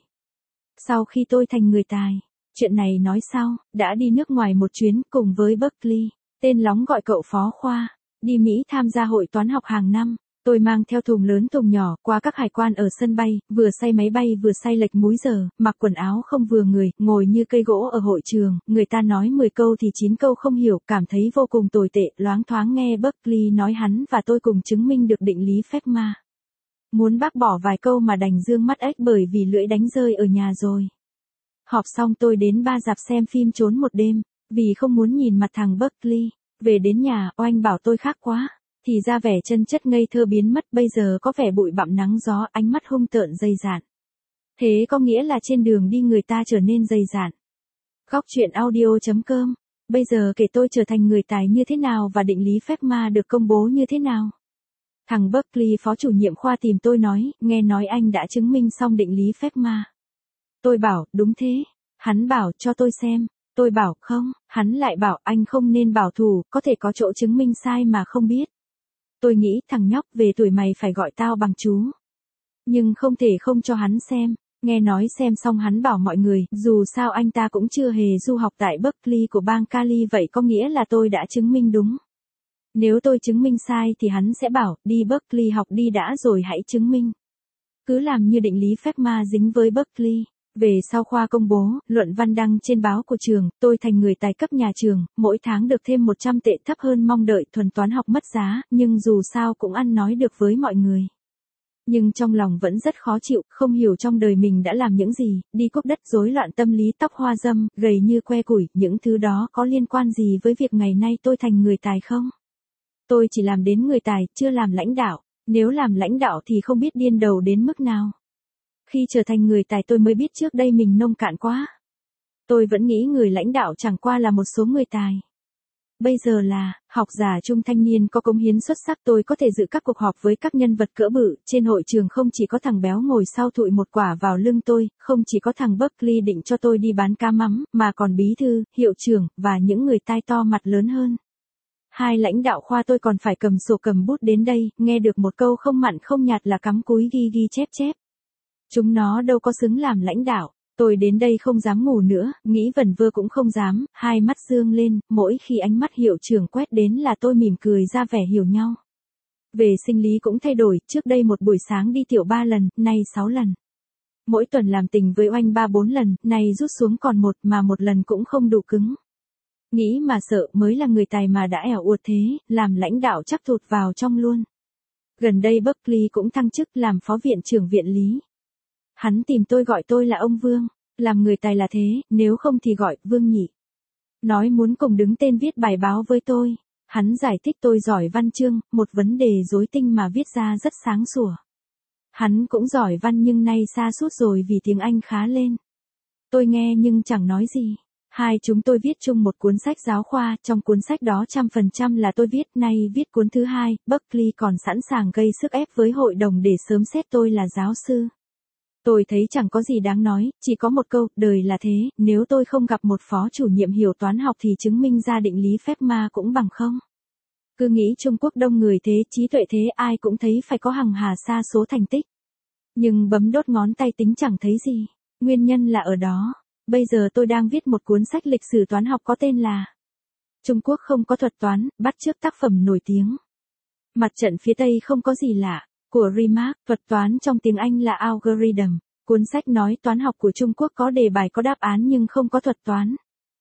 Sau khi tôi thành người tài, chuyện này nói sau, đã đi nước ngoài một chuyến cùng với Berkeley, tên lóng gọi cậu phó khoa, đi Mỹ tham gia hội toán học hàng năm. Tôi mang theo thùng lớn thùng nhỏ, qua các hải quan ở sân bay, vừa say máy bay vừa say lệch múi giờ, mặc quần áo không vừa người, ngồi như cây gỗ ở hội trường, người ta nói 10 câu thì 9 câu không hiểu, cảm thấy vô cùng tồi tệ, loáng thoáng nghe Berkeley nói hắn và tôi cùng chứng minh được định lý phép ma. Muốn bác bỏ vài câu mà đành dương mắt ếch bởi vì lưỡi đánh rơi ở nhà rồi. Họp xong tôi đến ba rạp xem phim trốn một đêm, vì không muốn nhìn mặt thằng Berkeley. Về đến nhà, Oanh bảo tôi khác quá. Thì ra vẻ chân chất ngây thơ biến mất, bây giờ có vẻ bụi bặm nắng gió, ánh mắt hung tợn dày dạn. Thế có nghĩa là trên đường đi người ta trở nên dày dạn. Khóc chuyện audio.com. Bây giờ kể tôi trở thành người tài như thế nào và định lý phép ma được công bố như thế nào. Thằng Berkeley phó chủ nhiệm khoa tìm tôi nói, nghe nói anh đã chứng minh xong định lý phép ma. Tôi bảo, đúng thế. Hắn bảo, cho tôi xem. Tôi bảo, không. Hắn lại bảo, anh không nên bảo thủ, có thể có chỗ chứng minh sai mà không biết. Tôi nghĩ, thằng nhóc, về tuổi mày phải gọi tao bằng chú. Nhưng không thể không cho hắn xem. Nghe nói xem xong hắn bảo mọi người, dù sao anh ta cũng chưa hề du học tại Berkeley của bang Cali, vậy có nghĩa là tôi đã chứng minh đúng. Nếu tôi chứng minh sai thì hắn sẽ bảo, đi Berkeley học đi đã rồi hãy chứng minh. Cứ làm như định lý phép ma dính với Berkeley. Về sau khoa công bố, luận văn đăng trên báo của trường, tôi thành người tài cấp nhà trường, mỗi tháng được thêm 100 tệ, thấp hơn mong đợi, thuần toán học mất giá, nhưng dù sao cũng ăn nói được với mọi người. Nhưng trong lòng vẫn rất khó chịu, không hiểu trong đời mình đã làm những gì, đi cúp đất, rối loạn tâm lý, tóc hoa râm, gầy như que củi, những thứ đó có liên quan gì với việc ngày nay tôi thành người tài không? Tôi chỉ làm đến người tài, chưa làm lãnh đạo, nếu làm lãnh đạo thì không biết điên đầu đến mức nào. Khi trở thành người tài tôi mới biết trước đây mình nông cạn quá. Tôi vẫn nghĩ người lãnh đạo chẳng qua là một số người tài. Bây giờ là, học giả trung thanh niên có cống hiến xuất sắc, tôi có thể dự các cuộc họp với các nhân vật cỡ bự, trên hội trường không chỉ có thằng béo ngồi sau thụi một quả vào lưng tôi, không chỉ có thằng Berkeley định cho tôi đi bán cá mắm, mà còn bí thư, hiệu trưởng, và những người tai to mặt lớn hơn. Hai lãnh đạo khoa tôi còn phải cầm sổ cầm bút đến đây, nghe được một câu không mặn không nhạt là cắm cúi ghi ghi chép chép. Chúng nó đâu có xứng làm lãnh đạo. Tôi đến đây không dám ngủ nữa, nghĩ vẩn vơ cũng không dám, hai mắt dương lên, mỗi khi ánh mắt hiệu trưởng quét đến là tôi mỉm cười ra vẻ hiểu nhau. Về sinh lý cũng thay đổi, trước đây một buổi sáng đi tiểu 3 lần, nay 6 lần. Mỗi tuần làm tình với Oanh 3-4 lần, nay rút xuống còn một mà một lần cũng không đủ cứng. Nghĩ mà sợ, mới là người tài mà đã ẻo uột thế, làm lãnh đạo chắc thụt vào trong luôn. Gần đây Buckley cũng thăng chức làm phó viện trưởng viện lý. Hắn tìm tôi gọi tôi là ông Vương, làm người tài là thế, nếu không thì gọi Vương nhỉ. Nói muốn cùng đứng tên viết bài báo với tôi. Hắn giải thích tôi giỏi văn chương, một vấn đề rối tinh mà viết ra rất sáng sủa. Hắn cũng giỏi văn nhưng nay sa sút rồi vì tiếng Anh khá lên. Tôi nghe nhưng chẳng nói gì. Hai chúng tôi viết chung một cuốn sách giáo khoa, trong cuốn sách đó 100% là tôi viết, nay viết cuốn thứ hai, Buckley còn sẵn sàng gây sức ép với hội đồng để sớm xét tôi là giáo sư. Tôi thấy chẳng có gì đáng nói, chỉ có một câu, đời là thế, nếu tôi không gặp một phó chủ nhiệm hiểu toán học thì chứng minh ra định lý Fermat cũng bằng không. Cứ nghĩ Trung Quốc đông người thế, trí tuệ thế, ai cũng thấy phải có hằng hà sa số thành tích. Nhưng bấm đốt ngón tay tính chẳng thấy gì, nguyên nhân là ở đó. Bây giờ tôi đang viết một cuốn sách lịch sử toán học có tên là Trung Quốc không có thuật toán, bắt chước tác phẩm nổi tiếng. Mặt trận phía Tây không có gì lạ, của Remarque, thuật toán trong tiếng Anh là algorithm. Cuốn sách nói toán học của Trung Quốc có đề bài có đáp án nhưng không có thuật toán.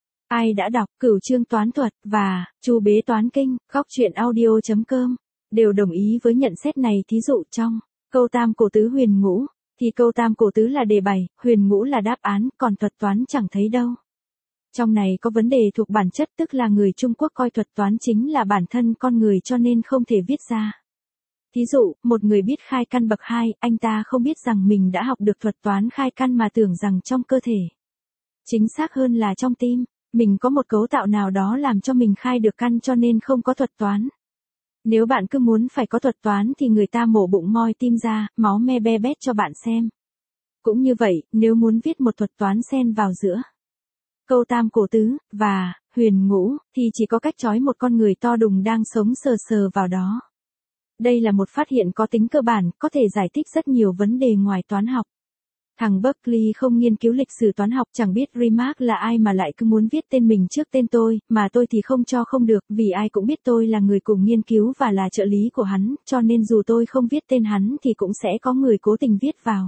Ai đã đọc Cửu Chương Toán Thuật và Chu Bế Toán Kinh, Góc Truyện Audio.com đều đồng ý với nhận xét này. Thí dụ trong câu tam cổ tứ huyền ngũ, thì câu tam cổ tứ là đề bài, huyền ngũ là đáp án, còn thuật toán chẳng thấy đâu. Trong này có vấn đề thuộc bản chất, tức là người Trung Quốc coi thuật toán chính là bản thân con người cho nên không thể viết ra. Thí dụ, một người biết khai căn bậc 2, anh ta không biết rằng mình đã học được thuật toán khai căn mà tưởng rằng trong cơ thể. Chính xác hơn là trong tim, mình có một cấu tạo nào đó làm cho mình khai được căn cho nên không có thuật toán. Nếu bạn cứ muốn phải có thuật toán thì người ta mổ bụng moi tim ra, máu me be bét cho bạn xem. Cũng như vậy, nếu muốn viết một thuật toán xen vào giữa câu tam cổ tứ và huyền ngũ thì chỉ có cách trói một con người to đùng đang sống sờ sờ vào đó. Đây là một phát hiện có tính cơ bản, có thể giải thích rất nhiều vấn đề ngoài toán học. Thằng Buckley không nghiên cứu lịch sử toán học, chẳng biết Remarque là ai mà lại cứ muốn viết tên mình trước tên tôi, mà tôi thì không cho không được, vì ai cũng biết tôi là người cùng nghiên cứu và là trợ lý của hắn, cho nên dù tôi không viết tên hắn thì cũng sẽ có người cố tình viết vào.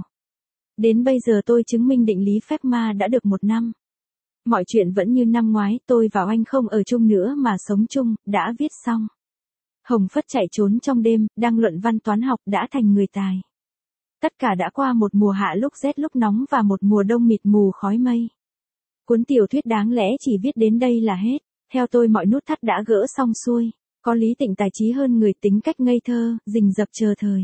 Đến bây giờ tôi chứng minh định lý Fermat đã được 1 năm. Mọi chuyện vẫn như năm ngoái, tôi và anh không ở chung nữa mà sống chung, đã viết xong. Hồng Phất chạy trốn trong đêm, đang luận văn toán học, đã thành người tài. Tất cả đã qua một mùa hạ lúc rét lúc nóng và một mùa đông mịt mù khói mây. Cuốn tiểu thuyết đáng lẽ chỉ viết đến đây là hết. Theo tôi mọi nút thắt đã gỡ xong xuôi. Có Lý Tịnh tài trí hơn người, tính cách ngây thơ, rình rập chờ thời.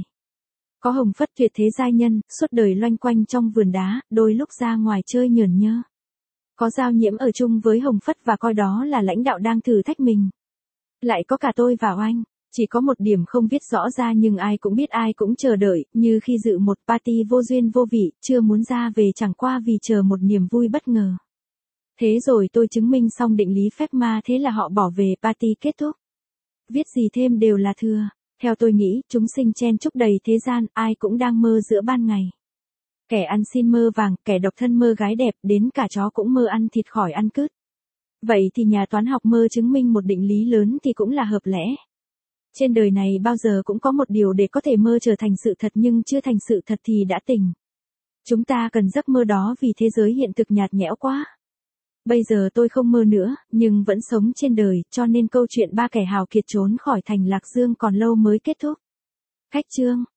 Có Hồng Phất tuyệt thế giai nhân, suốt đời loanh quanh trong vườn đá, đôi lúc ra ngoài chơi nhởn nhơ. Có Giao Nhiễm ở chung với Hồng Phất và coi đó là lãnh đạo đang thử thách mình. Lại có cả tôi và Oanh. Chỉ có một điểm không viết rõ ra nhưng ai cũng biết, ai cũng chờ đợi, như khi dự một party vô duyên vô vị, chưa muốn ra về chẳng qua vì chờ một niềm vui bất ngờ. Thế rồi tôi chứng minh xong định lý Fermat, thế là họ bỏ về, party kết thúc. Viết gì thêm đều là thừa. Theo tôi nghĩ, chúng sinh chen chúc đầy thế gian, ai cũng đang mơ giữa ban ngày. Kẻ ăn xin mơ vàng, kẻ độc thân mơ gái đẹp, đến cả chó cũng mơ ăn thịt khỏi ăn cứt. Vậy thì nhà toán học mơ chứng minh một định lý lớn thì cũng là hợp lẽ. Trên đời này bao giờ cũng có một điều để có thể mơ trở thành sự thật nhưng chưa thành sự thật thì đã tỉnh. Chúng ta cần giấc mơ đó vì thế giới hiện thực nhạt nhẽo quá. Bây giờ tôi không mơ nữa, nhưng vẫn sống trên đời, cho nên câu chuyện ba kẻ hào kiệt trốn khỏi thành Lạc Dương còn lâu mới kết thúc. Khách chương.